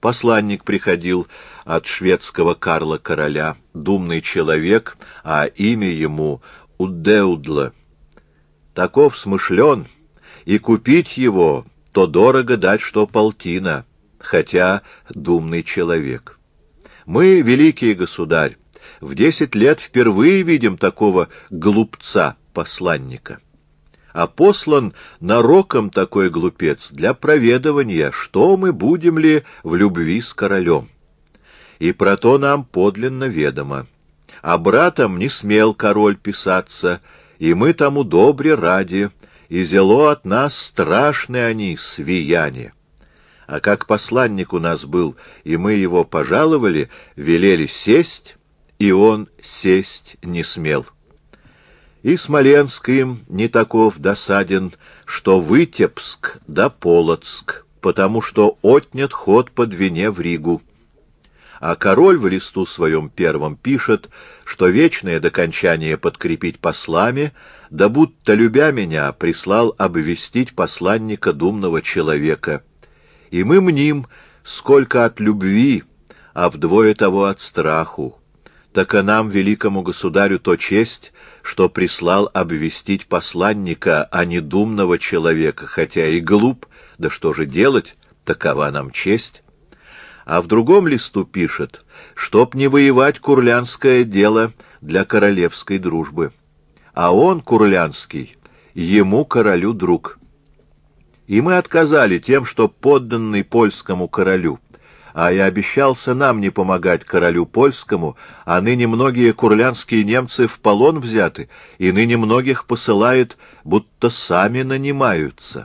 Посланник приходил от шведского Карла короля, думный человек, а имя ему Удеудла. Таков смышлен, и купить его то дорого дать, что полтина, хотя думный человек. Мы, великий государь, в 10 лет впервые видим такого глупца-посланника. А послан нароком такой глупец для проведывания, что мы будем ли в любви с королем. И про то нам подлинно ведомо. А братом не смел король писаться, и мы тому добре ради, и зело от нас страшны они, свияне. А как посланник у нас был, и мы его пожаловали, велели сесть, и он сесть не смел. И Смоленск им не таков досаден, что Витебск да Полоцк, потому что отнят ход по Двине в Ригу. А король в листу своем первом пишет, что вечное докончание подкрепить послами, да будто, любя меня, прислал обвестить посланника думного человека. И мы мним, сколько от любви, а вдвое того от страху. Так и нам, великому государю, то честь, что прислал обвестить посланника, а не думного человека, хотя и глуп, да что же делать, такова нам честь. А в другом листу пишет, чтоб не воевать курлянское дело для королевской дружбы. А он, Курлянский, ему, королю, друг. И мы отказали тем, что подданный польскому королю, а и обещался нам не помогать королю польскому, а ныне многие курлянские немцы в полон взяты, и ныне многих посылают, будто сами нанимаются.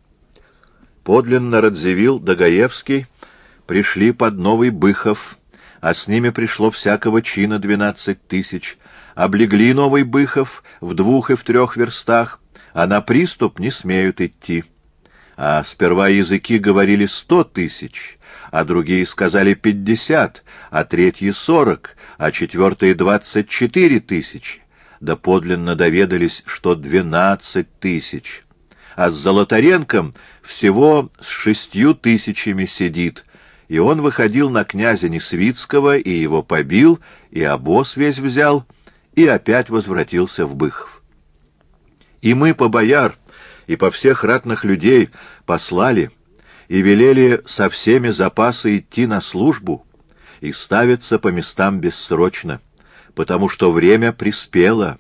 Подлинно Радзивилл да Гаевский пришли под Новый Быхов, а с ними пришло всякого чина 12 тысяч, облегли Новый Быхов в 2 и в 3 верстах, а на приступ не смеют идти. А сперва языки говорили 100 тысяч, а другие сказали 50, а третьи 40, а четвертые 24 тысячи. Да подлинно доведались, что 12 тысяч. А с Золотаренком всего с 6 тысячами сидит, и он выходил на князя Несвицкого, и его побил, и обоз весь взял, и опять возвратился в Быхов. И мы по бояр и по всех ратных людей послали, и велели со всеми запасы идти на службу и ставиться по местам бессрочно, потому что время приспело.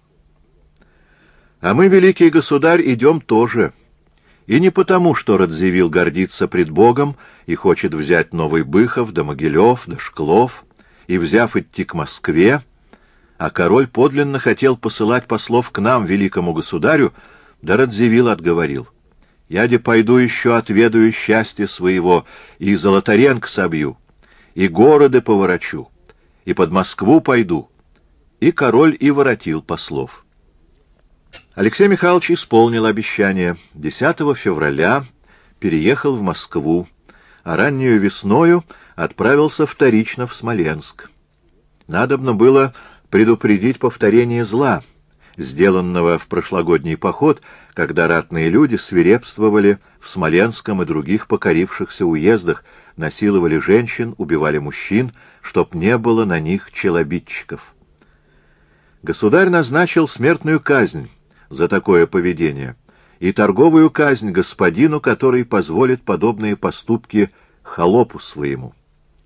А мы, великий государь, идем тоже, и не потому, что Радзивилл гордится пред Богом и хочет взять Новый Быхов, да Могилев, да Шклов, и, взяв, идти к Москве, а король подлинно хотел посылать послов к нам, великому государю, да Радзивилл отговорил. Я де пойду еще отведаю счастье своего, и Золотаренко собью, и города поворочу, и под Москву пойду. И король и воротил послов. Алексей Михайлович исполнил обещание. 10 февраля переехал в Москву, а раннюю весною отправился вторично в Смоленск. Надобно было предупредить повторение зла, сделанного в прошлогодний поход, когда ратные люди свирепствовали в Смоленском и других покорившихся уездах, насиловали женщин, убивали мужчин, чтоб не было на них челобитчиков. Государь назначил смертную казнь за такое поведение и торговую казнь господину, который позволит подобные поступки холопу своему.